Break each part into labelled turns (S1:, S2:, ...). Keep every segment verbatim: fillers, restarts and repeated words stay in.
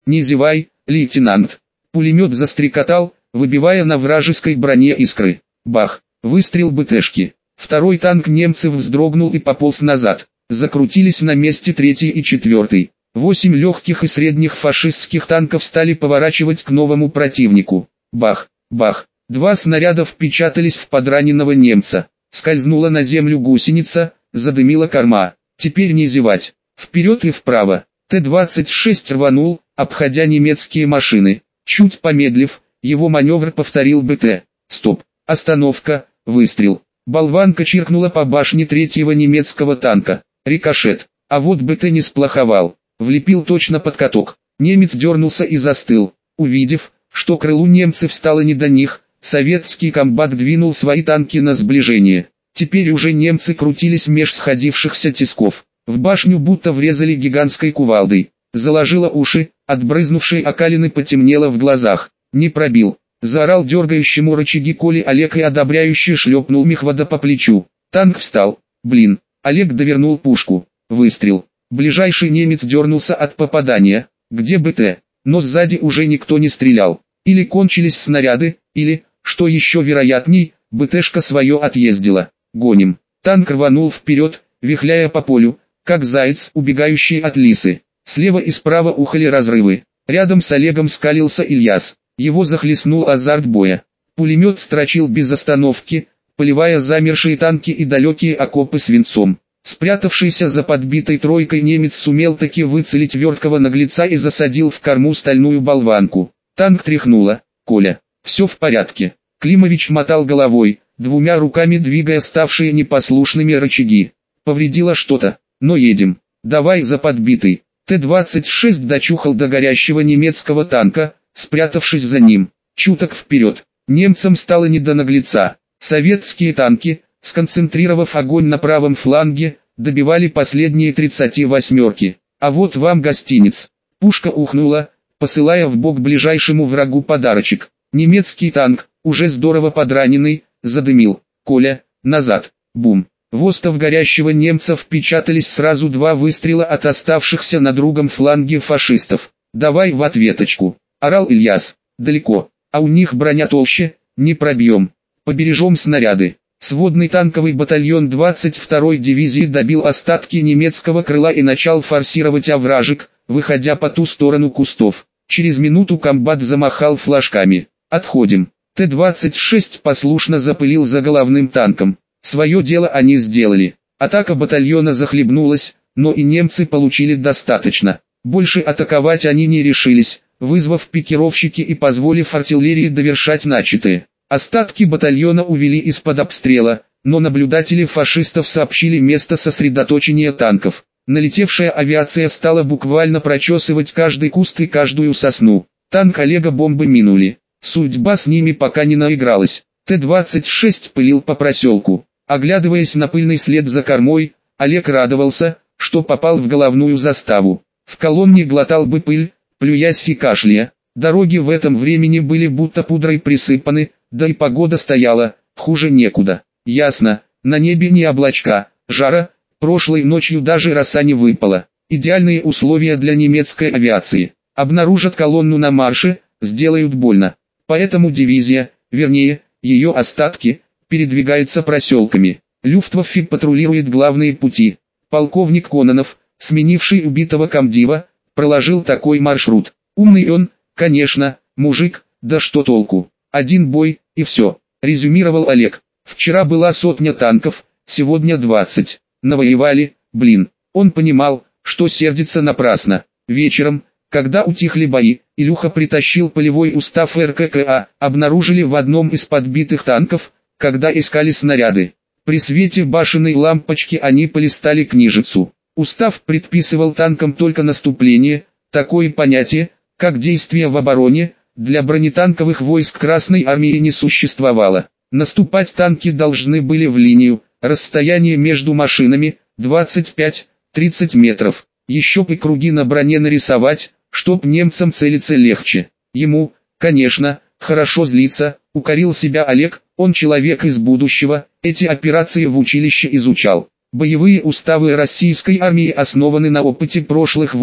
S1: Не зевай, лейтенант. Пулемет застрекотал, выбивая на вражеской броне искры. Бах! Выстрел БТшки. Второй танк немцев вздрогнул и пополз назад. Закрутились на месте третий и четвертый. Восемь легких и средних фашистских танков стали поворачивать к новому противнику. Бах! Бах! Два снаряда впечатались в подраненного немца. Скользнула на землю гусеница, задымила корма. Теперь не зевать. Вперед и вправо. Т двадцать шесть рванул, обходя немецкие машины. Чуть помедлив, его маневр повторил БТ. Стоп. Остановка. Выстрел. Болванка чиркнула по башне третьего немецкого танка. Рикошет. А вот БТ не сплоховал. Влепил точно под каток. Немец дернулся и застыл. Увидев, что крылу немцев стало не до них, советский комбат двинул свои танки на сближение. Теперь уже немцы крутились меж сходившихся тисков. В башню будто врезали гигантской кувалдой. Заложило уши, от брызнувшей окалины потемнело в глазах. Не пробил. Заорал дергающему рычаги Коли Олег и одобряюще шлепнул мехвода по плечу. Танк встал. Блин. Олег довернул пушку. Выстрел. Ближайший немец дернулся от попадания. Где БТ? Но сзади уже никто не стрелял. Или кончились снаряды, или, что еще вероятней, БТшка свое отъездила. Гоним. Танк рванул вперед, вихляя по полю, как заяц, убегающий от лисы. Слева и справа ухали разрывы. Рядом с Олегом скалился Ильяс. Его захлестнул азарт боя. Пулемет строчил без остановки, поливая замершие танки и далекие окопы свинцом. Спрятавшийся за подбитой тройкой немец сумел таки выцелить верткого наглеца и засадил в корму стальную болванку. Танк тряхнуло. Коля, все в порядке. Климович мотал головой, двумя руками двигая ставшие непослушными рычаги. Повредило что-то, но едем. Давай за подбитый. Т двадцать шесть дочухал до горящего немецкого танка, спрятавшись за ним. Чуток вперед. Немцам стало не до наглеца. Советские танки, сконцентрировав огонь на правом фланге, добивали последние тридцати восьмерки. А вот вам гостиниц. Пушка ухнула, посылая в бок ближайшему врагу подарочек. Немецкий танк, уже здорово подраненный, задымил. Коля, назад. Бум. В остов горящего немца впечатались сразу два выстрела от оставшихся на другом фланге фашистов. «Давай в ответочку», — орал Ильяс. «Далеко, а у них броня толще, не пробьем. Побережем снаряды». Сводный танковый батальон двадцать второй дивизии добил остатки немецкого крыла и начал форсировать овражек, выходя по ту сторону кустов. Через минуту комбат замахал флажками. «Отходим». Т двадцать шесть послушно запылил за головным танком. Свое дело они сделали. Атака батальона захлебнулась, но и немцы получили достаточно. Больше атаковать они не решились, вызвав пикировщики и позволив артиллерии довершать начатое. Остатки батальона увели из-под обстрела, но наблюдатели фашистов сообщили место сосредоточения танков. Налетевшая авиация стала буквально прочесывать каждый куст и каждую сосну. Танк Олега бомбы минули. Судьба с ними пока не наигралась. Т двадцать шесть пылил по проселку. Оглядываясь на пыльный след за кормой, Олег радовался, что попал в головную заставу. В колонне глотал бы пыль, плюясь и кашляя. Дороги в этом времени были будто пудрой присыпаны, да и погода стояла, хуже некуда. Ясно, на небе не облачка, жара, прошлой ночью даже роса не выпала. Идеальные условия для немецкой авиации. Обнаружат колонну на марше, сделают больно. Поэтому дивизия, вернее, ее остатки, передвигается проселками. Люфтваффе патрулирует главные пути. Полковник Кононов, сменивший убитого комдива, проложил такой маршрут. Умный он, конечно, мужик, да что толку. Один бой, и все, резюмировал Олег. Вчера была сотня танков, сегодня двадцать. Навоевали, блин. Он понимал, что сердится напрасно. Вечером, когда утихли бои, Илюха притащил полевой устав эр ка ка а, обнаружили в одном из подбитых танков, когда искали снаряды. При свете башенной лампочки они полистали книжицу. Устав предписывал танкам только наступление, такое понятие, как действие в обороне, для бронетанковых войск Красной Армии не существовало. Наступать танки должны были в линию, расстояние между машинами двадцать пять — тридцать метров. Еще и круги на броне нарисовать, чтоб немцам целиться легче. Ему, конечно, хорошо злиться, укорил себя Олег, он человек из будущего, эти операции в училище изучал. Боевые уставы российской армии основаны на опыте прошлых войн,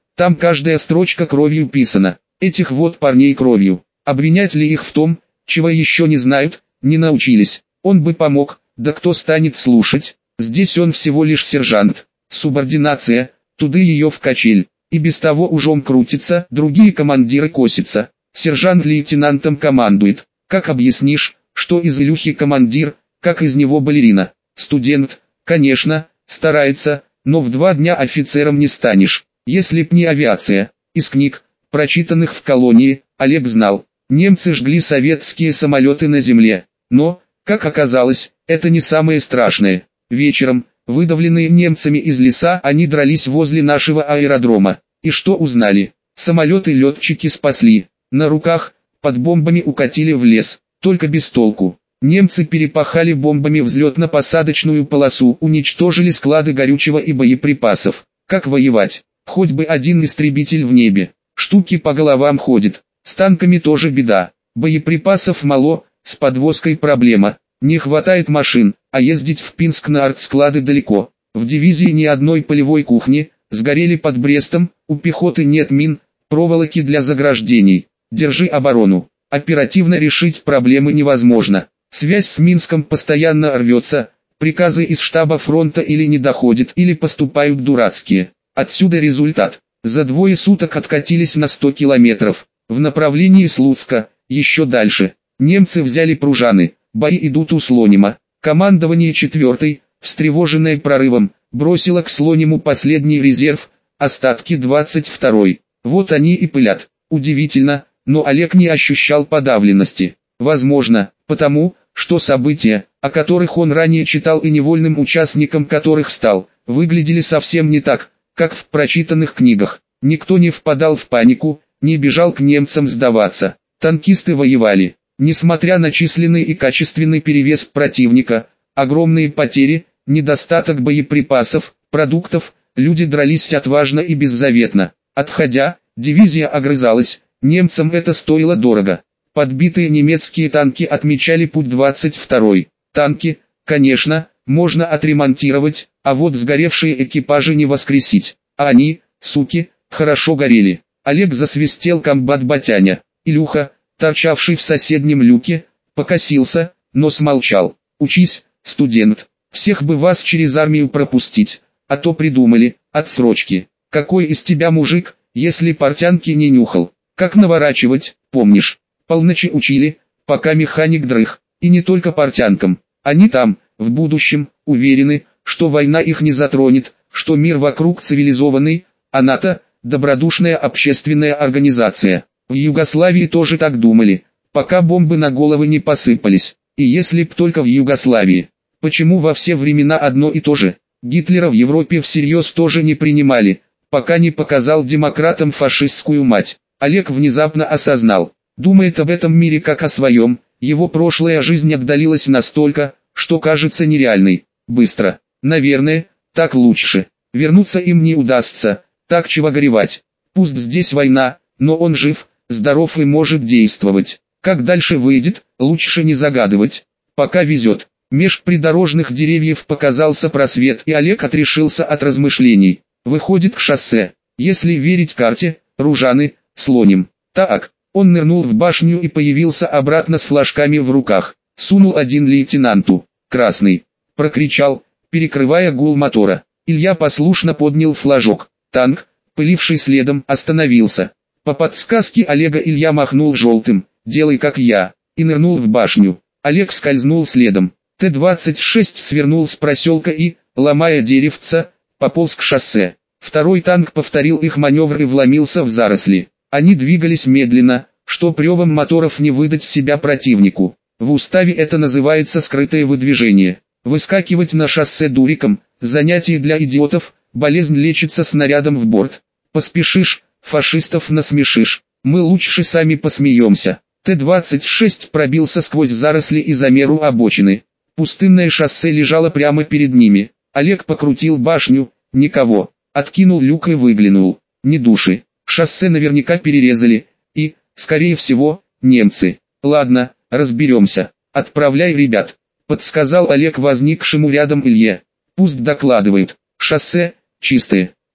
S1: Там каждая строчка кровью писана. Этих вот парней кровью. Обвинять ли их в том, чего еще не знают, не научились? Он бы помог, да кто станет слушать? Здесь он всего лишь сержант. Субординация, туды ее в качель. И без того ужом крутится, другие командиры косятся. Сержант лейтенантом командует. Как объяснишь, что из Илюхи командир, как из него балерина? Студент, конечно, старается, но в два дня офицером не станешь. Если б не авиация. Из книг, прочитанных в колонии, Олег знал, немцы жгли советские самолеты на земле. Но, как оказалось, это не самое страшное. Вечером, выдавленные немцами из леса, они дрались возле нашего аэродрома. И что узнали? Самолеты летчики спасли. На руках, под бомбами укатили в лес, только без толку. Немцы перепахали бомбами взлетно-посадочную полосу, уничтожили склады горючего и боеприпасов. Как воевать? Хоть бы один истребитель в небе. Штуки по головам ходят. С танками тоже беда. Боеприпасов мало, с подвозкой проблема. Не хватает машин, а ездить в Пинск на артсклады далеко. В дивизии ни одной полевой кухни, сгорели под Брестом, у пехоты нет мин, проволоки для заграждений. Держи оборону. Оперативно решить проблемы невозможно. Связь с Минском постоянно рвется, приказы из штаба фронта или не доходят, или поступают дурацкие. Отсюда результат. За двое суток откатились на сто километров. В направлении Слуцка, еще дальше. Немцы взяли Пружаны, бои идут у Слонима. Командование четвертой, встревоженное прорывом, бросило к Слониму последний резерв, остатки двадцать второй. Вот они и пылят. Удивительно, но Олег не ощущал подавленности. Возможно, потому, что события, о которых он ранее читал и невольным участником которых стал, выглядели совсем не так, как в прочитанных книгах. Никто не впадал в панику, не бежал к немцам сдаваться. Танкисты воевали. Несмотря на численный и качественный перевес противника, огромные потери, недостаток боеприпасов, продуктов, люди дрались отважно и беззаветно. Отходя, дивизия огрызалась, немцам это стоило дорого. Подбитые немецкие танки отмечали путь двадцать второй. Танки, конечно, можно отремонтировать, а вот сгоревшие экипажи не воскресить. А они, суки, хорошо горели. Олег засвистел комбат Батяня. Илюха, торчавший в соседнем люке, покосился, но смолчал. «Учись, студент, всех бы вас через армию пропустить, а то придумали, отсрочки. Какой из тебя мужик, если портянки не нюхал? Как наворачивать, помнишь? Полночи учили, пока механик дрых, и не только портянкам. Они там, в будущем, уверены, что война их не затронет, что мир вокруг цивилизованный, а НАТО – добродушная общественная организация. В Югославии тоже так думали, пока бомбы на головы не посыпались. И если б только в Югославии. Почему во все времена одно и то же? Гитлера в Европе всерьез тоже не принимали, пока не показал демократам фашистскую мать. Олег внезапно осознал, думает об этом мире как о своем, его прошлая жизнь отдалилась настолько, что кажется нереальной. Быстро. Наверное, так лучше. Вернуться им не удастся, так чего горевать. Пусть здесь война, но он жив, здоров и может действовать. Как дальше выйдет, лучше не загадывать. Пока везет. Меж придорожных деревьев показался просвет, и Олег отрешился от размышлений. Выходит к шоссе. Если верить карте, Ружаны, Слоним. Так, он нырнул в башню и появился обратно с флажками в руках. Сунул один лейтенанту. «Красный!» — прокричал, перекрывая гул мотора. Илья послушно поднял флажок. Танк, пыливший следом, остановился. По подсказке Олега Илья махнул желтым, «Делай как я», и нырнул в башню. Олег скользнул следом. Т двадцать шесть свернул с проселка и, ломая деревца, пополз к шоссе. Второй танк повторил их маневр и вломился в заросли. Они двигались медленно, чтоб ревом моторов не выдать себя противнику. В уставе это называется скрытое выдвижение. Выскакивать на шоссе дуриком – занятие для идиотов, болезнь лечится снарядом в борт. Поспешишь, фашистов насмешишь. Мы лучше сами посмеемся. Т двадцать шесть пробился сквозь заросли и замеру обочины. Пустынное шоссе лежало прямо перед ними. Олег покрутил башню, никого. Откинул люк и выглянул. Ни души. Шоссе наверняка перерезали. И, скорее всего, немцы. Ладно, разберемся. Отправляй ребят. Подсказал Олег возникшему рядом Илье. Пусть докладывают. Шоссе, чистое.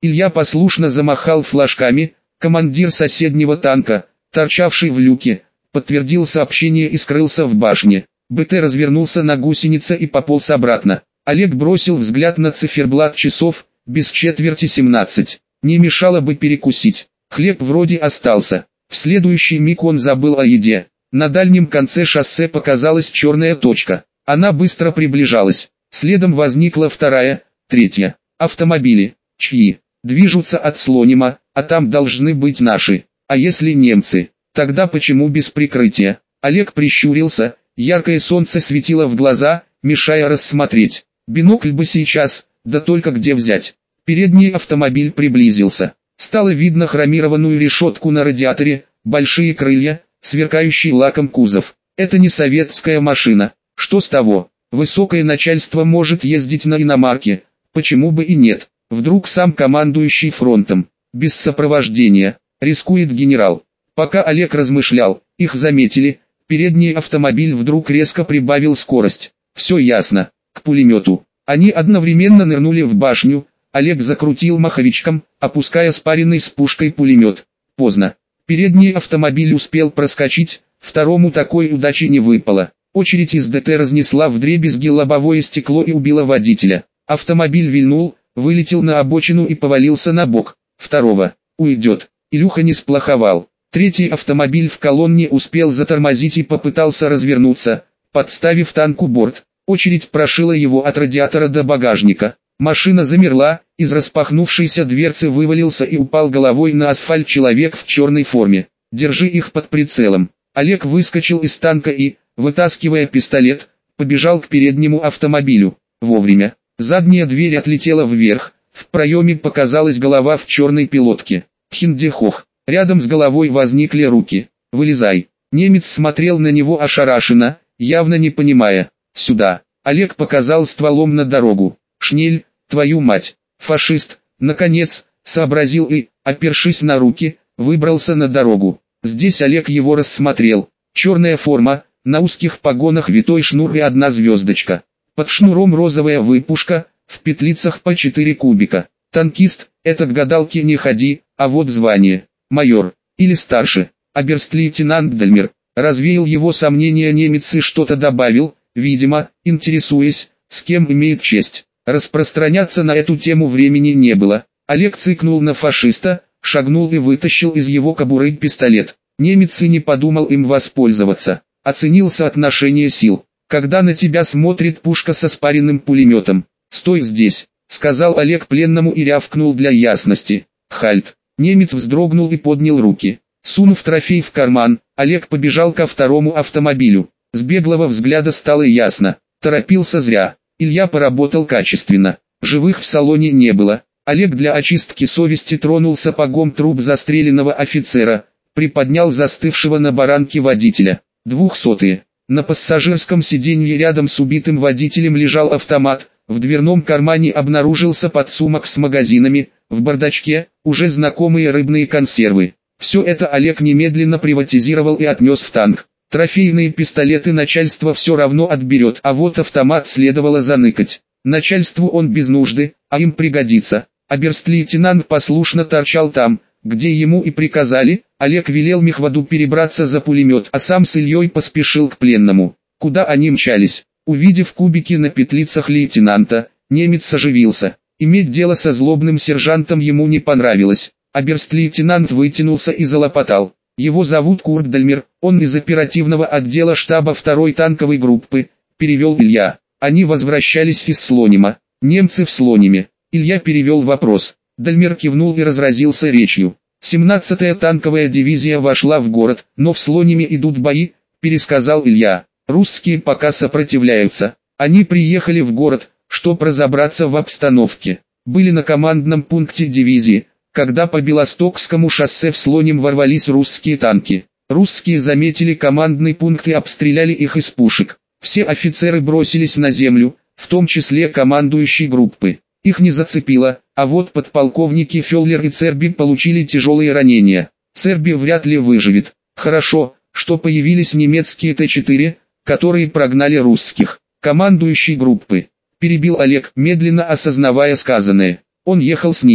S1: Илья послушно замахал флажками. Командир соседнего танка, торчавший в люке, подтвердил сообщение и скрылся в башне. БТ развернулся на гусенице и пополз обратно. Олег бросил взгляд на циферблат часов, без четверти семнадцать. Не мешало бы перекусить. Хлеб вроде остался. В следующий миг он забыл о еде. На дальнем конце шоссе показалась черная точка. Она быстро приближалась. Следом возникла вторая, третья. Автомобили. Чьи? Движутся от Слонима, а там должны быть наши. А если немцы? Тогда почему без прикрытия? Олег прищурился. Яркое солнце светило в глаза, мешая рассмотреть. Бинокль бы сейчас, да только где взять? Передний автомобиль приблизился. Стало видно хромированную решетку на радиаторе, большие крылья, сверкающий лаком кузов. Это не советская машина. Что с того? Высокое начальство может ездить на иномарке, почему бы и нет? Вдруг сам командующий фронтом, без сопровождения, рискует генерал. Пока Олег размышлял, их заметили, передний автомобиль вдруг резко прибавил скорость. Все ясно, к пулемету. Они одновременно нырнули в башню. Олег закрутил маховичком, опуская спаренный с пушкой пулемет. Поздно. Передний автомобиль успел проскочить, второму такой удачи не выпало. Очередь из ДТ разнесла вдребезги лобовое стекло и убила водителя. Автомобиль вильнул, вылетел на обочину и повалился на бок. Второго. Уйдет. Илюха не сплоховал. Третий автомобиль в колонне успел затормозить и попытался развернуться, подставив танку борт. Очередь прошила его от радиатора до багажника. Машина замерла, из распахнувшейся дверцы вывалился и упал головой на асфальт человек в черной форме. «Держи их под прицелом». Олег выскочил из танка и, вытаскивая пистолет, побежал к переднему автомобилю. Вовремя. Задняя дверь отлетела вверх, в проеме показалась голова в черной пилотке. Хиндехох. Рядом с головой возникли руки. «Вылезай». Немец смотрел на него ошарашенно, явно не понимая. «Сюда». Олег показал стволом на дорогу. «Шнель, твою мать». Фашист, наконец, сообразил и, опершись на руки, выбрался на дорогу. Здесь Олег его рассмотрел. Черная форма, на узких погонах витой шнур и одна звездочка. Под шнуром розовая выпушка, в петлицах по четыре кубика. Танкист, это к гадалке не ходи, а вот звание. Майор, или старше. Оберст-лейтенант Дальмер. Развеял его сомнения немец и что-то добавил, видимо, интересуясь, с кем имеет честь. Распространяться на эту тему времени не было. Олег цыкнул на фашиста, шагнул и вытащил из его кобуры пистолет. Немец и не подумал им воспользоваться. Оценил соотношение сил. Когда на тебя смотрит пушка со спаренным пулеметом. «Стой здесь», — сказал Олег пленному и рявкнул для ясности. «Хальт». Немец вздрогнул и поднял руки. Сунув трофей в карман, Олег побежал ко второму автомобилю. С беглого взгляда стало ясно. Торопился зря. Илья поработал качественно. Живых в салоне не было. Олег для очистки совести тронул сапогом труп застреленного офицера, приподнял застывшего на баранке водителя. Двухсотые. На пассажирском сиденье рядом с убитым водителем лежал автомат, в дверном кармане обнаружился подсумок с магазинами, в бардачке уже знакомые рыбные консервы. Все это Олег немедленно приватизировал и отнес в танк. Трофейные пистолеты начальство все равно отберет, а вот автомат следовало заныкать. Начальству он без нужды, а им пригодится. Оберст-лейтенант послушно торчал там, где ему и приказали. Олег велел мехводу перебраться за пулемет, а сам с Ильей поспешил к пленному. Куда они мчались? Увидев кубики на петлицах лейтенанта, немец оживился. Иметь дело со злобным сержантом ему не понравилось. Оберст-лейтенант вытянулся и залопотал. Его зовут Курт Дальмер, он из оперативного отдела штаба второй танковой группы, перевел Илья. Они возвращались из Слонима. Немцы в Слониме. Илья перевел вопрос. Дальмер кивнул и разразился речью. семнадцатая танковая дивизия вошла в город, но в Слониме идут бои, пересказал Илья. Русские пока сопротивляются. Они приехали в город, чтобы разобраться в обстановке. Были на командном пункте дивизии, когда по Белостокскому шоссе в Слоним ворвались русские танки. Русские заметили командный пункт и обстреляли их из пушек. Все офицеры бросились на землю, в том числе командующий группы. Их не зацепило, а вот подполковники Феллер и Церби получили тяжелые ранения. Церби вряд ли выживет. Хорошо, что появились немецкие Т четыре, которые прогнали русских. Командующий группы. Перебил Олег, медленно осознавая сказанное. Он ехал с ними.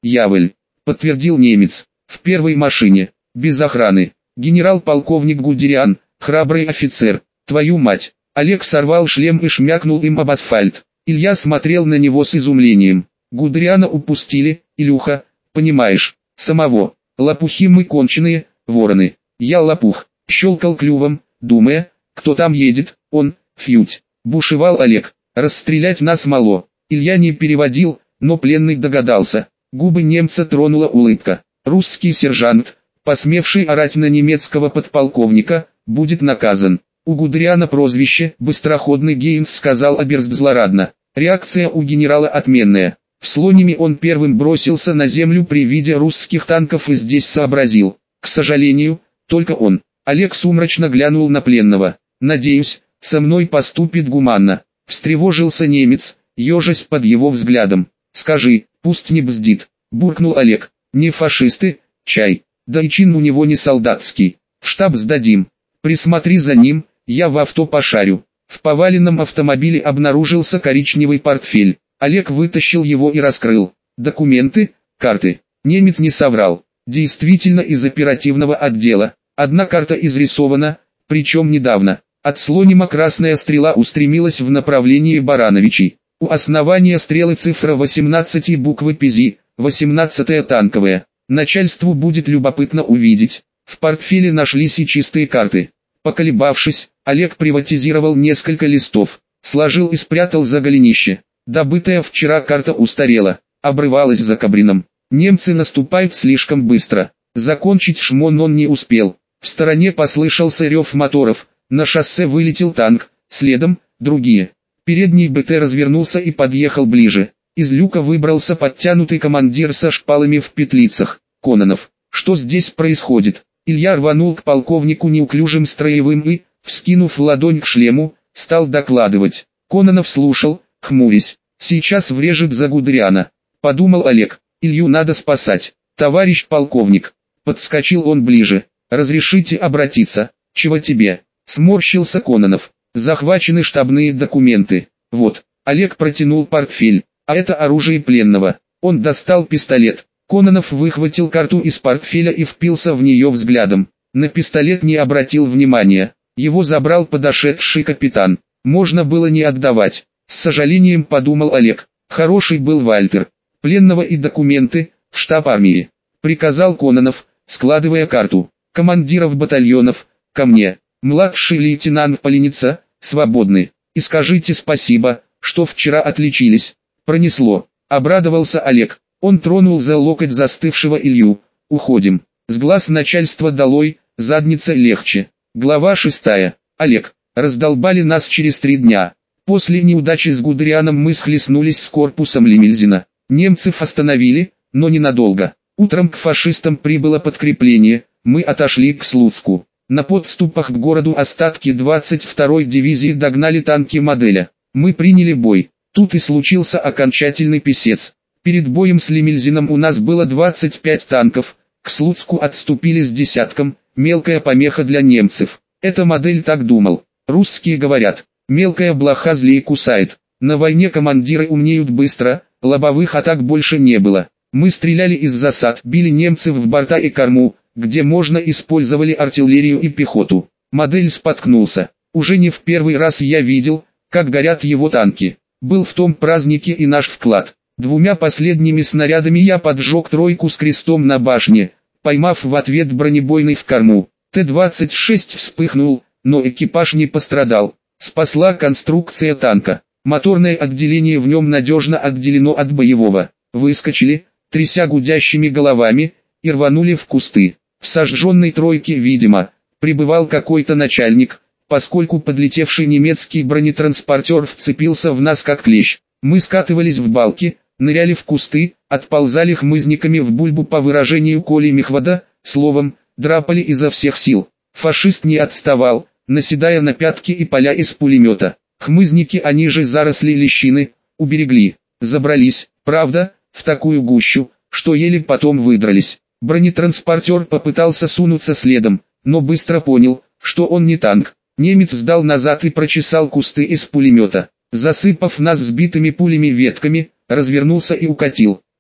S1: Явль, подтвердил немец. В первой машине, без охраны. Генерал-полковник Гудериан, храбрый офицер. Твою мать. Олег сорвал шлем и шмякнул им об асфальт. Илья смотрел на него с изумлением. Гудериана упустили, Илюха, понимаешь, самого. Лопухи мы конченые, вороны. Я лопух, щелкал клювом, думая, кто там едет, он, фьють. Бушевал Олег. Расстрелять нас мало. Илья не переводил, но пленный догадался. Губы немца тронула улыбка. Русский сержант, посмевший орать на немецкого подполковника, будет наказан. У Гудериана прозвище «Быстроходный Гейнс», сказал Аберс злорадно. Реакция у генерала отменная. В Слониме он первым бросился на землю при виде русских танков и здесь сообразил. К сожалению, только он. Олег сумрачно глянул на пленного. «Надеюсь, со мной поступит гуманно». Встревожился немец, ежась под его взглядом. «Скажи, пусть не бздит», — буркнул Олег. «Не фашисты, чай. Да и чин у него не солдатский. В штаб сдадим. Присмотри за ним, я в авто пошарю». В поваленном автомобиле обнаружился коричневый портфель. Олег вытащил его и раскрыл. Документы, карты. Немец не соврал. Действительно из оперативного отдела. Одна карта изрисована, причем недавно. От Слонима красная стрела устремилась в направлении Барановичей. У основания стрелы цифра восемнадцать и буквы ПИЗИ, восемнадцатая танковая. Начальству будет любопытно увидеть. В портфеле нашлись и чистые карты. Поколебавшись, Олег приватизировал несколько листов, сложил и спрятал за голенище. Добытая вчера карта устарела, обрывалась за кабрином. Немцы наступают слишком быстро. Закончить шмон он не успел. В стороне послышался рев моторов, на шоссе вылетел танк, следом другие. Передний БТ развернулся и подъехал ближе. Из люка выбрался подтянутый командир со шпалами в петлицах. Кононов, что здесь происходит? Илья рванул к полковнику неуклюжим строевым и, вскинув ладонь к шлему, стал докладывать. Кононов слушал, хмурясь. Сейчас врежет за Гудериана, подумал Олег. Илью надо спасать. Товарищ полковник, подскочил он ближе. Разрешите обратиться? Чего тебе? Сморщился Кононов. Захвачены штабные документы. Вот. Олег протянул портфель. А это оружие пленного. Он достал пистолет. Кононов выхватил карту из портфеля и впился в нее взглядом. На пистолет не обратил внимания. Его забрал подошедший капитан. Можно было не отдавать. С сожалением подумал Олег. Хороший был Вальтер. Пленного и документы, в штаб армии. Приказал Кононов, складывая карту. Командиров батальонов, ко мне. Младший лейтенант Поленица, свободны. И скажите спасибо, что вчера отличились. Пронесло. Обрадовался Олег. Он тронул за локоть застывшего Илью. Уходим. С глаз начальства долой, задница легче. Глава шестая. Олег. Раздолбали нас через три дня. После неудачи с Гудерианом мы схлестнулись с корпусом Лемельзина. Немцев остановили, но ненадолго. Утром к фашистам прибыло подкрепление, мы отошли к Слуцку. На подступах к городу остатки двадцать второй дивизии догнали танки Моделя. Мы приняли бой. Тут и случился окончательный писец. Перед боем с Лемельзином у нас было двадцать пять танков, к Слуцку отступили с десятком, мелкая помеха для немцев. Это Модель так думал. Русские говорят, мелкая блоха злее кусает. На войне командиры умнеют быстро, лобовых атак больше не было. Мы стреляли из засад, били немцев в борта и корму, где можно использовали артиллерию и пехоту. Модель споткнулся. Уже не в первый раз я видел, как горят его танки. Был в том празднике и наш вклад. Двумя последними снарядами я поджег тройку с крестом на башне, поймав в ответ бронебойный в корму. Т двадцать шесть вспыхнул, но экипаж не пострадал. Спасла конструкция танка. Моторное отделение в нем надежно отделено от боевого. Выскочили, тряся гудящими головами, и рванули в кусты. В сожженной тройке, видимо, прибывал какой-то начальник, поскольку подлетевший немецкий бронетранспортер вцепился в нас как клещ. Мы скатывались в балки, ныряли в кусты, отползали хмызниками в бульбу, по выражению Коли Мехвода, словом, драпали изо всех сил. Фашист не отставал, наседая на пятки и поля из пулемета. Хмызники, они же заросли лещины, уберегли. Забрались, правда, в такую гущу, что еле потом выдрались. Бронетранспортер попытался сунуться следом, но быстро понял, что он не танк. Немец сдал назад и прочесал кусты из пулемета. Засыпав нас сбитыми пулями ветками, развернулся и укатил.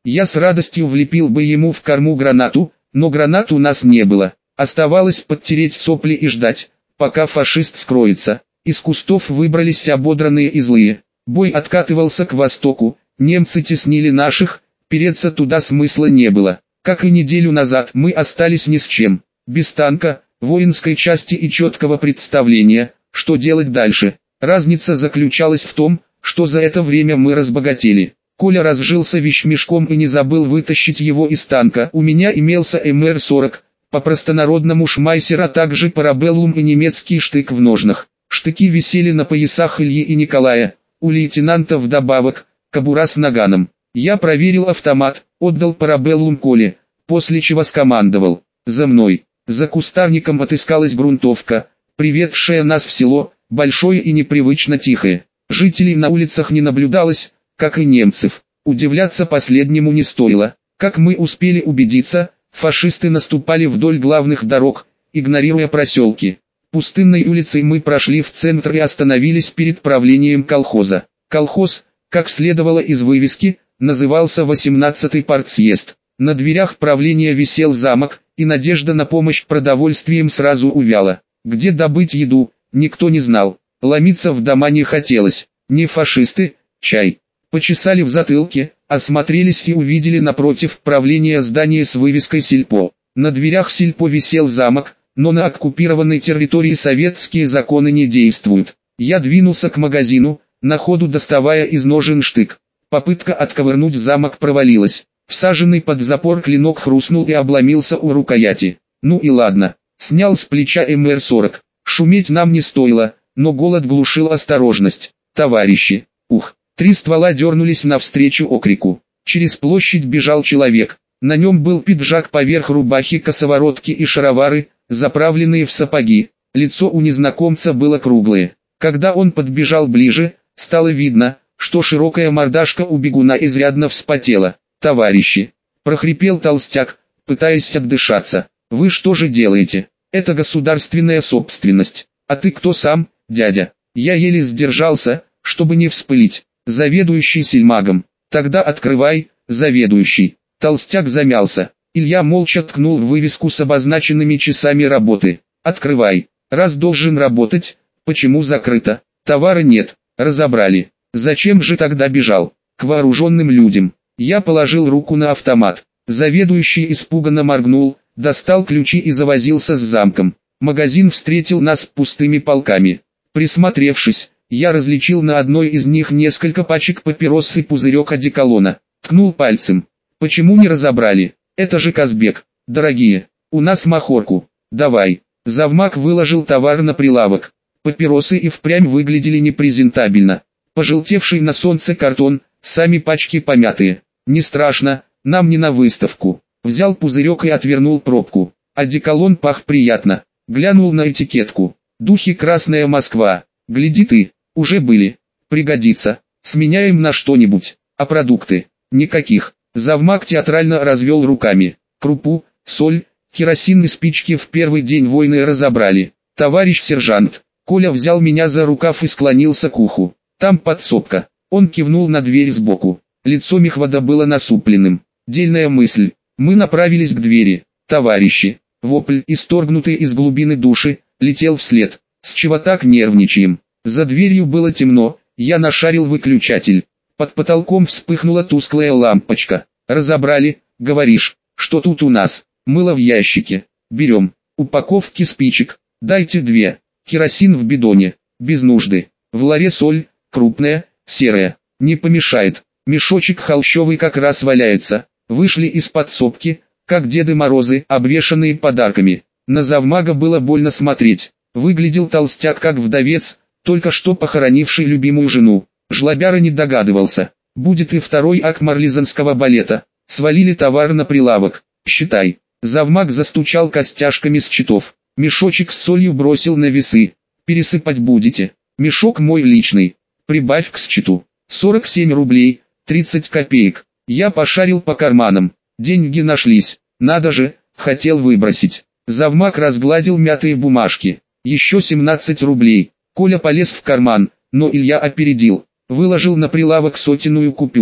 S1: Я с радостью влепил бы ему в корму гранату, но гранат у нас не было. Оставалось подтереть сопли и ждать, пока фашист скроется. Из кустов выбрались ободранные и злые. Бой откатывался к востоку, немцы теснили наших, переться туда смысла не было. Как и неделю назад мы остались ни с чем, без танка, воинской части и четкого представления, что делать дальше. Разница заключалась в том, что за это время мы разбогатели. Коля разжился вещмешком и не забыл вытащить его из танка. У меня имелся эм эр сорок, по-простонародному шмайсер, а также парабеллум и немецкий штык в ножнах. Штыки висели на поясах Ильи и Николая, у лейтенанта вдобавок, кобура с наганом. Я проверил автомат, отдал парабеллум Коле, после чего скомандовал: «За мной». За кустарником отыскалась грунтовка, приведшая нас в село, большое и непривычно тихое. Жителей на улицах не наблюдалось, как и немцев. Удивляться последнему не стоило. Как мы успели убедиться, фашисты наступали вдоль главных дорог, игнорируя проселки. Пустынной улицей мы прошли в центр и остановились перед правлением колхоза. Колхоз, как следовало из вывески, назывался восемнадцатый партсъезд. На дверях правления висел замок, и надежда на помощь продовольствием сразу увяла. Где добыть еду, никто не знал. Ломиться в дома не хотелось. Не фашисты, чай. Почесали в затылке, осмотрелись и увидели напротив правления здание с вывеской «Сельпо». На дверях сельпо висел замок, но на оккупированной территории советские законы не действуют. Я двинулся к магазину, на ходу доставая из ножен штык. Попытка отковырнуть замок провалилась. Всаженный под запор клинок хрустнул и обломился у рукояти. Ну и ладно. Снял с плеча эм эр сорок. Шуметь нам не стоило, но голод глушил осторожность. Товарищи, ух! Три ствола дернулись навстречу окрику. Через площадь бежал человек. На нем был пиджак поверх рубахи, косоворотки и шаровары, заправленные в сапоги. Лицо у незнакомца было круглое. Когда он подбежал ближе, стало видно, что широкая мордашка у бегуна изрядно вспотела. «Товарищи!» – прохрипел толстяк, пытаясь отдышаться. «Вы что же делаете? Это государственная собственность. А ты кто сам, дядя?» Я еле сдержался, чтобы не вспылить. «Заведующий сельмагом». «Тогда открывай, заведующий». Толстяк замялся. Илья молча ткнул в вывеску с обозначенными часами работы. «Открывай. Раз должен работать, почему закрыто? Товара нет, разобрали. Зачем же тогда бежал? К вооруженным людям». Я положил руку на автомат. Заведующий испуганно моргнул, достал ключи и завозился с замком. Магазин встретил нас пустыми полками. Присмотревшись, я различил на одной из них несколько пачек папирос и пузырек одеколона. Ткнул пальцем. «Почему не разобрали? Это же Казбек. Дорогие, у нас махорку. Давай». Завмак выложил товар на прилавок. Папиросы и впрямь выглядели непрезентабельно. Пожелтевший на солнце картон, сами пачки помятые. «Не страшно, нам не на выставку». Взял пузырек и отвернул пробку. Одеколон пах приятно. Глянул на этикетку. «Духи Красная Москва». «Гляди ты, уже были. Пригодится. Сменяем на что-нибудь. А продукты? Никаких». Завмак театрально развел руками. Крупу, соль, керосин и спички в первый день войны разобрали. «Товарищ сержант». Коля взял меня за рукав и склонился к уху. «Там подсобка». Он кивнул на дверь сбоку. Лицо мехвода было насупленным. Дельная мысль. Мы направились к двери. «Товарищи!» Вопль, исторгнутый из глубины души, летел вслед. «С чего так нервничаем?» За дверью было темно, я нашарил выключатель. Под потолком вспыхнула тусклая лампочка. «Разобрали, говоришь? Что тут у нас?» «Мыло в ящике. Берем. Упаковки спичек. Дайте две. Керосин в бидоне. Без нужды. В ларе соль, крупная, серая. Не помешает. Мешочек холщовый как раз валяется». Вышли из подсобки, как Деды Морозы, обвешанные подарками. На завмага было больно смотреть. Выглядел толстяк как вдовец, только что похоронивший любимую жену. Жлобяра не догадывался. Будет и второй акт марлезонского балета. Свалили товар на прилавок. «Считай». Завмаг застучал костяшками с счетов. Мешочек с солью бросил на весы. «Пересыпать будете?» «Мешок мой личный. Прибавь к счету. сорок семь рублей, тридцать копеек». Я пошарил по карманам. Деньги нашлись. Надо же, хотел выбросить. Завмак разгладил мятые бумажки. Еще семнадцать рублей. Коля полез в карман, но Илья опередил. Выложил на прилавок сотенную купюру.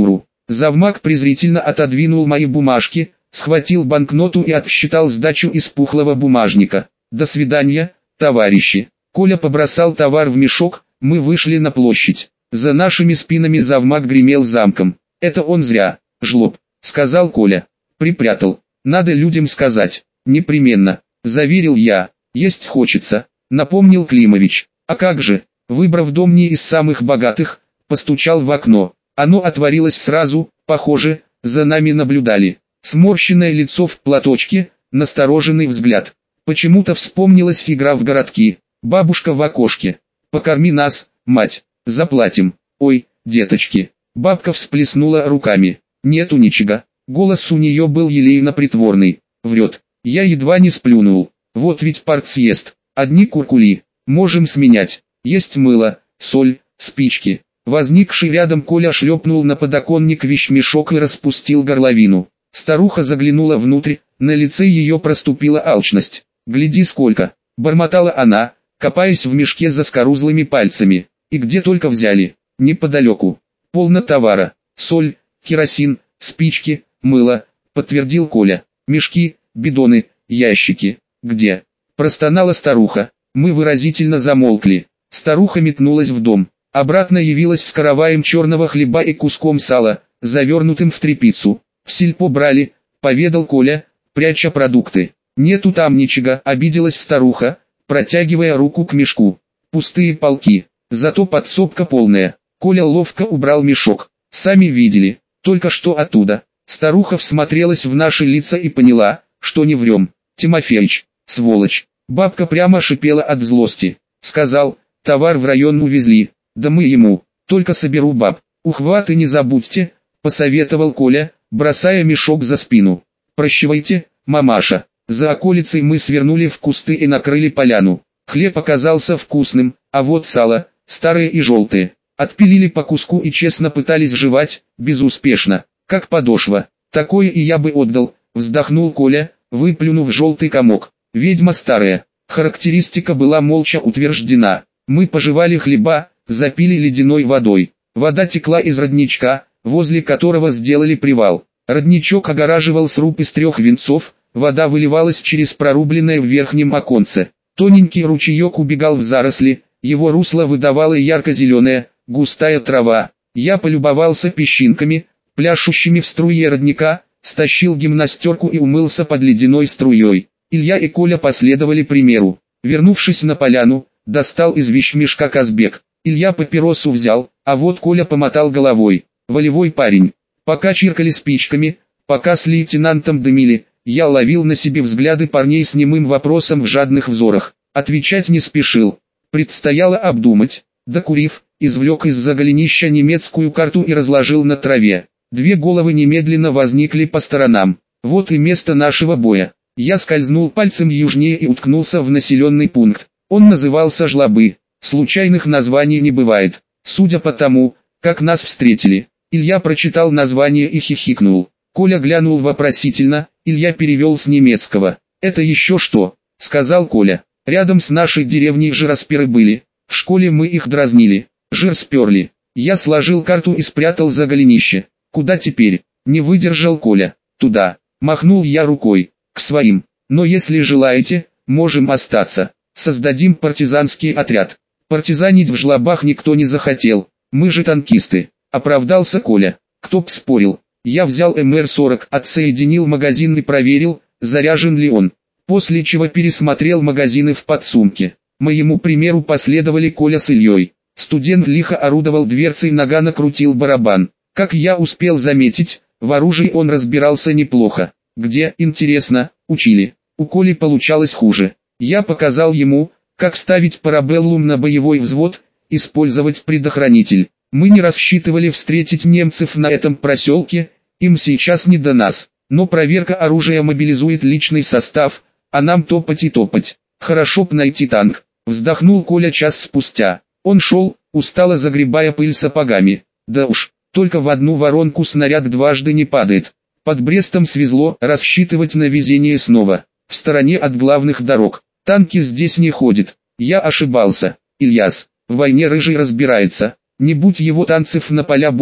S1: Завмак презрительно отодвинул мои бумажки, схватил банкноту и отсчитал сдачу из пухлого бумажника. «До свидания, товарищи». Коля побросал товар в мешок, мы вышли на площадь. За нашими спинами завмак гремел замком. «Это он зря, жлоб», — сказал Коля. «Припрятал. Надо людям сказать». «Непременно», — заверил я. «Есть хочется», — напомнил Климович. «А как же?» Выбрав дом не из самых богатых, постучал в окно. Оно отворилось сразу, похоже, за нами наблюдали. Сморщенное лицо в платочке, настороженный взгляд. Почему-то вспомнилась игра в городки. Бабушка в окошке. «Покорми нас, мать, заплатим». «Ой, деточки». Бабка всплеснула руками. «Нету ничего». Голос у нее был елейно-притворный. Врет. Я едва не сплюнул. Вот ведь партсъезд. Одни куркули. Можем сменять. Есть мыло, соль, спички. Возникший рядом Коля шлепнул на подоконник вещмешок и распустил горловину. Старуха заглянула внутрь, на лице ее проступила алчность. «Гляди сколько!» — бормотала она, копаясь в мешке заскорузлыми пальцами. «И где только взяли?» «Неподалеку. Полно товара. Соль, керосин, спички, мыло», — подтвердил Коля. «Мешки, бидоны, ящики. Где?» — простонала старуха. Мы выразительно замолкли. Старуха метнулась в дом. Обратно явилась с караваем черного хлеба и куском сала, завернутым в тряпицу. «В сельпо брали», — поведал Коля, пряча продукты. «Нету там ничего», — обиделась старуха, протягивая руку к мешку. «Пустые полки, зато подсобка полная». Коля ловко убрал мешок. «Сами видели, только что оттуда». Старуха всмотрелась в наши лица и поняла, что не врем. «Тимофеич, сволочь». Бабка прямо шипела от злости. Сказал, товар в район увезли. «Да мы ему, только соберу баб». «Ухваты не забудьте», — посоветовал Коля, бросая мешок за спину. «Прощавайте, мамаша». За околицей мы свернули в кусты и накрыли поляну. Хлеб оказался вкусным, а вот сало, старое и желтое. Отпилили по куску и честно пытались жевать, безуспешно, как подошва. «Такое и я бы отдал», — вздохнул Коля, выплюнув желтый комок. «Ведьма старая». Характеристика была молча утверждена. Мы пожевали хлеба, запили ледяной водой. Вода текла из родничка, возле которого сделали привал. Родничок огораживал сруб из трех венцов, вода выливалась через прорубленное в верхнем оконце. Тоненький ручеек убегал в заросли, его русло выдавало ярко-зеленая, густая трава. Я полюбовался песчинками, пляшущими в струе родника, стащил гимнастерку и умылся под ледяной струей. Илья и Коля последовали примеру. Вернувшись на поляну, достал из вещмешка Казбек. Илья папиросу взял, а вот Коля помотал головой. Волевой парень. Пока чиркали спичками, пока с лейтенантом дымили, я ловил на себе взгляды парней с немым вопросом в жадных взорах. Отвечать не спешил. Предстояло обдумать. Докурив, извлек из-за голенища немецкую карту и разложил на траве. Две головы немедленно возникли по сторонам. Вот и место нашего боя. Я скользнул пальцем южнее и уткнулся в населенный пункт. Он назывался Жлобы. Случайных названий не бывает. Судя по тому, как нас встретили, Илья прочитал название и хихикнул. Коля глянул вопросительно, Илья перевел с немецкого. «Это еще что?» — сказал Коля. «Рядом с нашей деревней жиросперы были. В школе мы их дразнили. Жир сперли». Я сложил карту и спрятал за голенище. «Куда теперь?» — не выдержал Коля. «Туда». Махнул я рукой. «К своим. Но если желаете, можем остаться. Создадим партизанский отряд». Партизанить в Жлобах никто не захотел. Мы же танкисты. Оправдался Коля. Кто б спорил. Я взял эм эр сорок, отсоединил магазин и проверил, заряжен ли он. После чего пересмотрел магазины в подсумке. Моему примеру последовали Коля с Ильей. Студент лихо орудовал дверцей, нагана крутил барабан. Как я успел заметить, в оружии он разбирался неплохо. Где, интересно, учили. У Коли получалось хуже. Я показал ему, как ставить парабеллум на боевой взвод, использовать предохранитель. Мы не рассчитывали встретить немцев на этом проселке, им сейчас не до нас. Но проверка оружия мобилизует личный состав, а нам топать и топать. Хорошо б найти танк. Вздохнул Коля час спустя. Он шел, устало загребая пыль сапогами. Да уж, только в одну воронку снаряд дважды не падает. Под Брестом свезло, рассчитывать на везение снова. В стороне от главных дорог. Танки здесь не ходят. Я ошибался. Ильяс, в войне рыжий разбирается. Не будь его танцев на поля боя,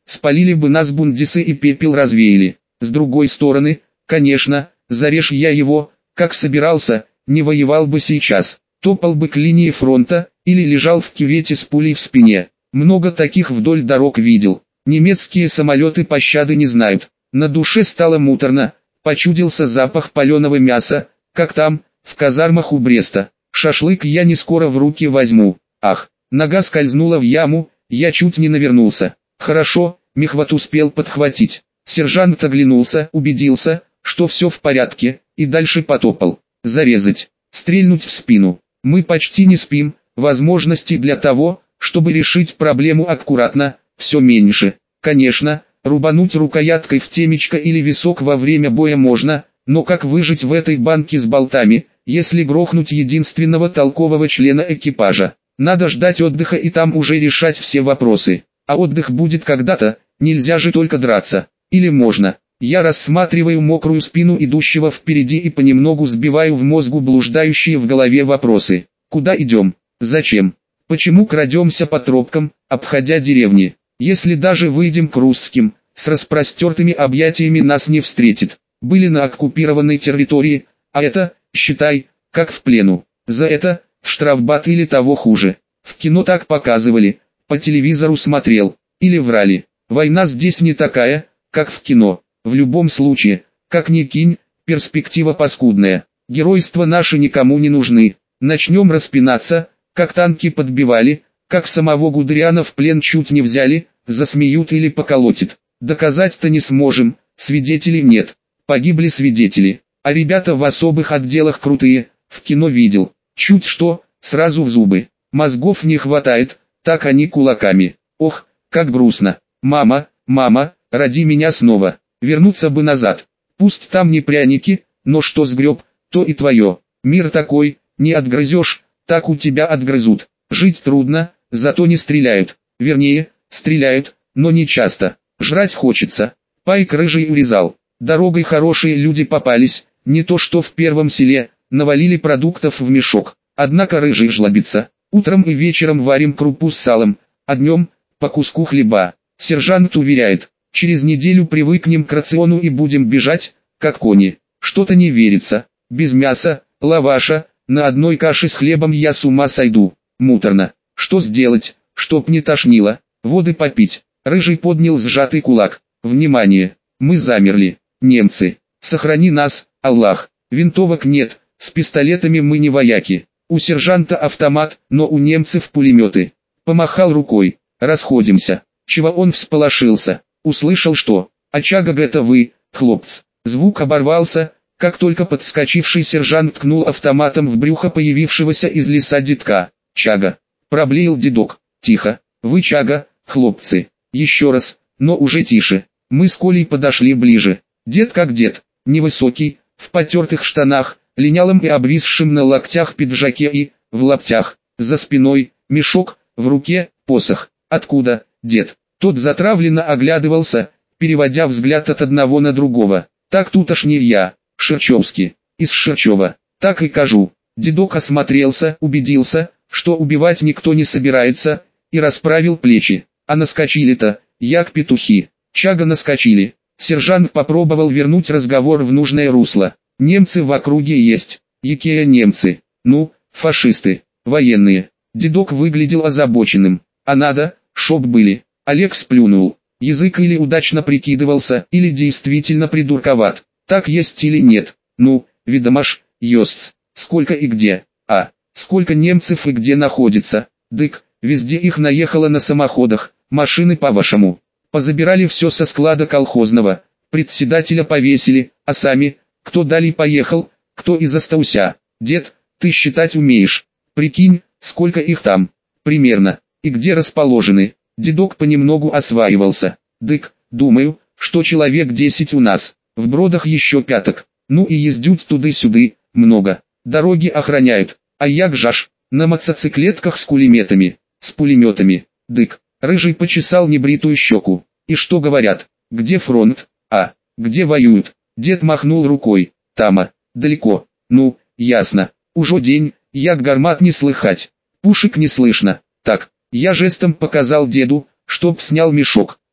S1: спалили бы нас бундисы и пепел развеяли. С другой стороны, конечно, зарежь я его, как собирался, не воевал бы сейчас, топал бы к линии фронта, или лежал в кювете с пулей в спине. Много таких вдоль дорог видел. Немецкие самолеты пощады не знают. На душе стало муторно, почудился запах паленого мяса, как там, в казармах у Бреста. Шашлык я не скоро в руки возьму. Ах, нога скользнула в яму, я чуть не навернулся. Хорошо, Мехват успел подхватить. Сержант оглянулся, убедился, что все в порядке, и дальше потопал. Зарезать, стрельнуть в спину. Мы почти не спим, возможностей для того, чтобы решить проблему аккуратно, все меньше. Конечно, рубануть рукояткой в темечко или висок во время боя можно, но как выжить в этой банке с болтами, если грохнуть единственного толкового члена экипажа? Надо ждать отдыха и там уже решать все вопросы. А отдых будет когда-то, нельзя же только драться. Или можно? Я рассматриваю мокрую спину идущего впереди и понемногу сбиваю в мозгу блуждающие в голове вопросы. Куда идем? Зачем? Почему крадемся по тропкам, обходя деревни? Если даже выйдем к русским, с распростертыми объятиями нас не встретит. Были на оккупированной территории, а это, считай, как в плену. За это, в штрафбат или того хуже. В кино так показывали, по телевизору смотрел, или врали. Война здесь не такая, как в кино. В любом случае, как ни кинь, перспектива паскудная. Геройства наши никому не нужны. Начнем распинаться, как танки подбивали, как самого Гудериана в плен чуть не взяли, засмеют или поколотят. Доказать-то не сможем, свидетелей нет. Погибли свидетели, а ребята в особых отделах крутые, в кино видел. Чуть что, сразу в зубы. Мозгов не хватает, так они кулаками. Ох, как грустно. Мама, мама, роди меня снова. Вернуться бы назад. Пусть там не пряники, но что сгреб, то и твое. Мир такой, не отгрызешь, так у тебя отгрызут. Жить трудно, зато не стреляют. Вернее, стреляют, но не часто. Жрать хочется. Пайк рыжий урезал. Дорогой хорошие люди попались, не то что в первом селе, навалили продуктов в мешок. Однако рыжий жлобится. Утром и вечером варим крупу с салом, а днем по куску хлеба. Сержант уверяет, через неделю привыкнем к рациону и будем бежать, как кони. Что-то не верится. Без мяса, лаваша, на одной каше с хлебом я с ума сойду. Муторно. Что сделать, чтоб не тошнило? Воды попить. Рыжий поднял сжатый кулак. Внимание! Мы замерли. Немцы. Сохрани нас, Аллах. Винтовок нет, с пистолетами мы не вояки. У сержанта автомат, но у немцев пулеметы. Помахал рукой. Расходимся. Чего он всполошился? Услышал что? Очага, это вы, хлопцы. Звук оборвался, как только подскочивший сержант ткнул автоматом в брюхо появившегося из леса детка. Чага. Проблеял дедок. Тихо. Вы Чага, хлопцы. Еще раз, но уже тише. Мы с Колей подошли ближе. Дед как дед. Невысокий, в потертых штанах, линялым и обвисшим на локтях пиджаке и, в лаптях. За спиной, мешок, в руке, посох. Откуда, дед? Тот затравленно оглядывался, переводя взгляд от одного на другого. Так тутошний я, Шерчевский, из Шерчева. Так и кажу. Дедок осмотрелся, убедился, что убивать никто не собирается, и расправил плечи. А наскочили-то, як петухи. Чага наскочили. Сержант попробовал вернуть разговор в нужное русло. Немцы в округе есть. Якие немцы? Ну, фашисты, военные. Дедок выглядел озабоченным. А надо, чтоб были. Олег сплюнул. Язык или удачно прикидывался, или действительно придурковат. Так есть или нет? Ну, видомаш, ёстц. Сколько и где? А, сколько немцев и где находится? Дык, везде их наехало на самоходах, машины по-вашему. Позабирали все со склада колхозного, председателя повесили, а сами, кто далее поехал, кто и застался. Дед, ты считать умеешь? Прикинь, сколько их там, примерно, и где расположены. Дедок понемногу осваивался. Дык, думаю, что человек десять у нас, в Бродах еще пяток, ну и ездят туды-сюды, много. Дороги охраняют, а як жаш, на мотоциклетках с кулеметами, с пулеметами. Дык, рыжий почесал небритую щеку. И что говорят? Где фронт? А, где воюют? Дед махнул рукой. Тама, далеко. Ну, ясно. Уже день, як гармат не слыхать. Пушек не слышно. Так, я жестом показал деду, чтоб снял мешок.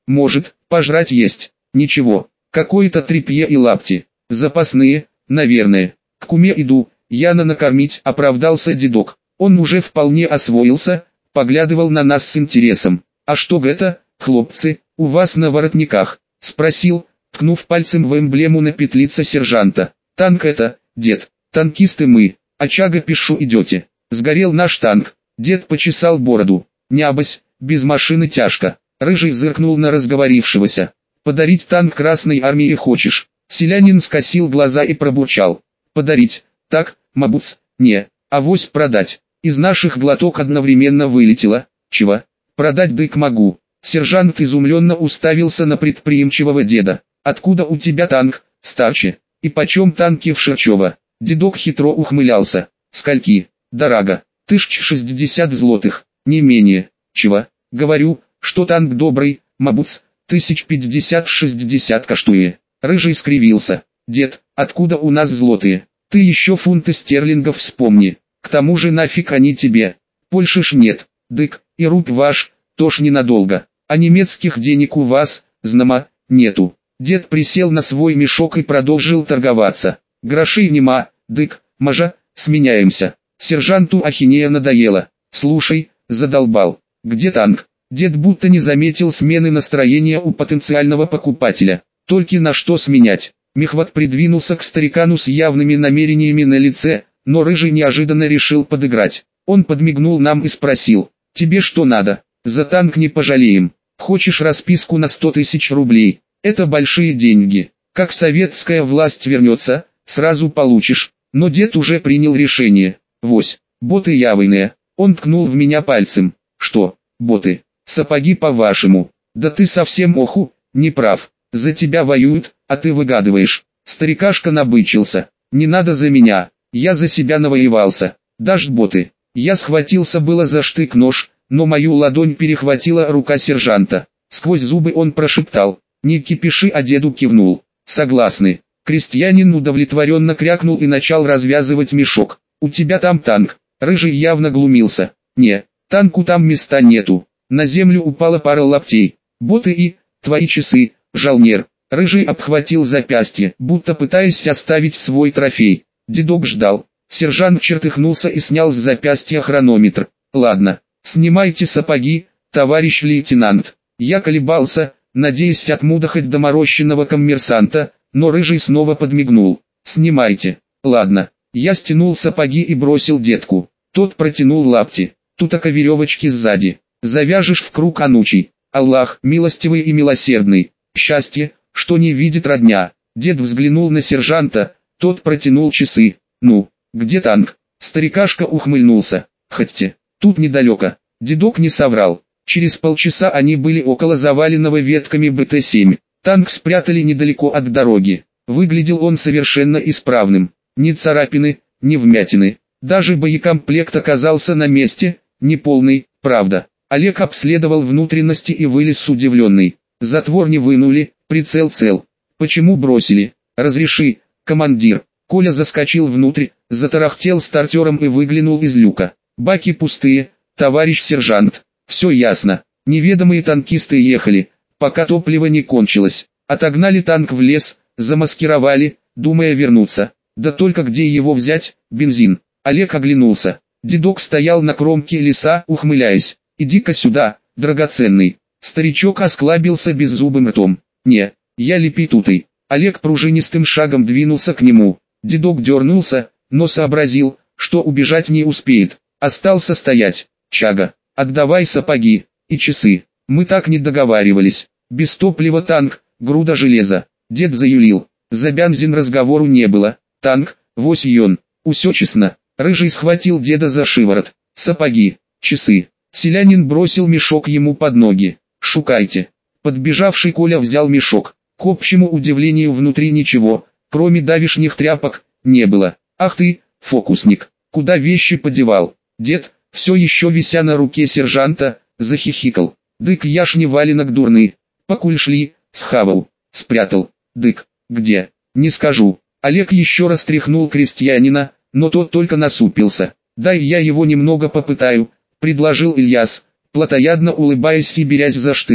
S1: Может, пожрать есть? Ничего, какое-то тряпье и лапти. Запасные, наверное. К куме иду, Яна накормить, оправдался дедок. Он уже вполне освоился, поглядывал на нас с интересом. А что это, хлопцы, у вас на воротниках? Спросил, ткнув пальцем в эмблему на петлице сержанта. Танк это, дед, танкисты мы, Очага пишу идете. Сгорел наш танк, дед почесал бороду. Нябось, без машины тяжко. Рыжий зыркнул на разговорившегося. Подарить танк Красной Армии хочешь? Селянин скосил глаза и пробурчал. Подарить, так, мабуц, не, авось продать. Из наших глоток одновременно вылетело. Чего? Продать дык могу. Сержант изумленно уставился на предприимчивого деда. Откуда у тебя танк, старче? И почем танки в Шерчево? Дедок хитро ухмылялся. Скольки? Дорого. Тысяч шестьдесят злотых, не менее. Чего? Говорю, что танк добрый, мабуц, тысяч пятьдесят-шестьдесят каштуе. Рыжий скривился. Дед, откуда у нас злотые? Ты еще фунты стерлингов вспомни. К тому же нафиг они тебе? Польши ж нет. Дык, и рубь ваш, тоже ненадолго. А немецких денег у вас, знамо, нету. Дед присел на свой мешок и продолжил торговаться. Грошей нема, дык, мажа, сменяемся. Сержанту ахинея надоела. Слушай, задолбал. Где танк? Дед будто не заметил смены настроения у потенциального покупателя. Только на что сменять? Мехват придвинулся к старикану с явными намерениями на лице, но Рыжий неожиданно решил подыграть. Он подмигнул нам и спросил: тебе что надо? За танк не пожалеем. Хочешь расписку на сто тысяч рублей? Это большие деньги. Как советская власть вернется, сразу получишь. Но дед уже принял решение. Вось, боты явные. Он ткнул в меня пальцем. Что, боты? Сапоги по-вашему? Да ты совсем оху, не прав. За тебя воюют, а ты выгадываешь. Старикашка набычился. Не надо за меня, я за себя навоевался. Дашь боты? Я схватился было за штык-нож, но мою ладонь перехватила рука сержанта. Сквозь зубы он прошептал. Не кипиши, а деду кивнул. Согласны. Крестьянин удовлетворенно крякнул и начал развязывать мешок. У тебя там танк. Рыжий явно глумился. Не, танку там места нету. На землю упала пара лаптей. Боты и твои часы, жалнер. Рыжий обхватил запястье, будто пытаясь оставить свой трофей. Дедок ждал. Сержант чертыхнулся и снял с запястья хронометр. Ладно, снимайте сапоги, товарищ лейтенант. Я колебался, надеясь отмудохать доморощенного коммерсанта, но Рыжий снова подмигнул. Снимайте. Ладно, я стянул сапоги и бросил детку. Тот протянул лапти. Тутака веревочки сзади. Завяжешь в круг анучий. Аллах, милостивый и милосердный. Счастье, что не видит родня. Дед взглянул на сержанта, тот протянул часы. Ну, где танк? Старикашка ухмыльнулся. Хотьте, тут недалеко. Дедок не соврал. Через полчаса они были около заваленного ветками бэ тэ семь. Танк спрятали недалеко от дороги. Выглядел он совершенно исправным. Ни царапины, ни вмятины. Даже боекомплект оказался на месте, неполный, правда. Олег обследовал внутренности и вылез удивленный. Затвор не вынули, прицел цел. Почему бросили? Разреши, командир. Коля заскочил внутрь, затарахтел стартером и выглянул из люка. Баки пустые, товарищ сержант. Все ясно. Неведомые танкисты ехали, пока топливо не кончилось. Отогнали танк в лес, замаскировали, думая вернуться. Да только где его взять, бензин? Олег оглянулся. Дедок стоял на кромке леса, ухмыляясь. Иди-ка сюда, драгоценный. Старичок осклабился беззубым ртом. Не, я лепетутый. Олег пружинистым шагом двинулся к нему. Дедок дернулся, но сообразил, что убежать не успеет. Остался стоять. Чага, отдавай сапоги и часы. Мы так не договаривались. Без топлива танк, груда железа. Дед заюлил. За бензин разговору не было. Танк, вось и он. Усё честно. Рыжий схватил деда за шиворот. Сапоги, часы. Селянин бросил мешок ему под ноги. Шукайте. Подбежавший Коля взял мешок. К общему удивлению внутри ничего, кроме давишних тряпок, не было. Ах ты, фокусник, куда вещи подевал? Дед, все еще вися на руке сержанта, захихикал. Дык, я ж не валенок дурный. Покуль шли, схавал, спрятал. Дык, где? Не скажу. Олег еще раз тряхнул крестьянина, но тот только насупился. Дай я его немного попытаю, предложил Ильяс, плотоядно улыбаясь и берясь за штык.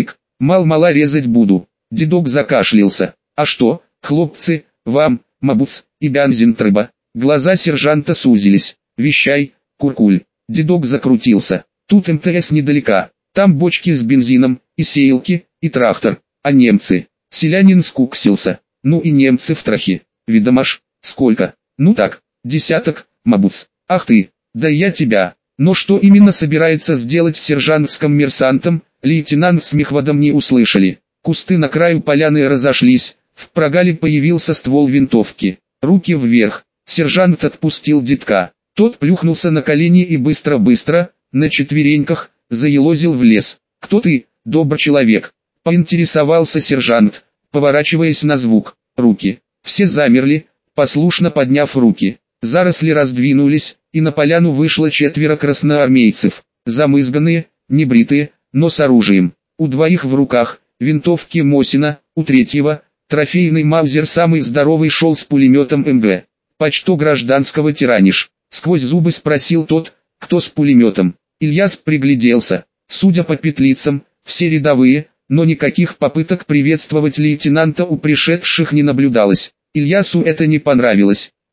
S1: Мал-мала резать буду. Дедок закашлялся. А что, хлопцы, вам, мабуц, и бянзин-трыба. Глаза сержанта сузились. Вещай, куркуль. Дедок закрутился. Тут эм тэ эс недалека. Там бочки с бензином, и сеялки, и трактор. А немцы? Селянин скуксился. Ну и немцы в трахе. Видомаш, сколько? Ну так, десяток, мабуц. Ах ты, да я тебя. Но что именно собирается сделать сержант с коммерсантом, лейтенант с мехводом не услышали. Кусты на краю поляны разошлись, в прогале появился ствол винтовки. Руки вверх, сержант отпустил детка. Тот плюхнулся на колени и быстро-быстро, на четвереньках, заелозил в лес. «Кто ты, добрый человек?» — поинтересовался сержант, поворачиваясь на звук. Руки. Все замерли, послушно подняв руки. Заросли раздвинулись, и на поляну вышло четверо красноармейцев. Замызганные, небритые, но с оружием. У двоих в руках винтовки Мосина, у третьего трофейный маузер, самый здоровый шел с пулеметом эм гэ. «Почто гражданского тиранишь?» — сквозь зубы спросил тот, кто с пулеметом. Ильяс пригляделся. Судя по петлицам, все рядовые, но никаких попыток приветствовать лейтенанта у пришедших не наблюдалось. Ильясу это не понравилось.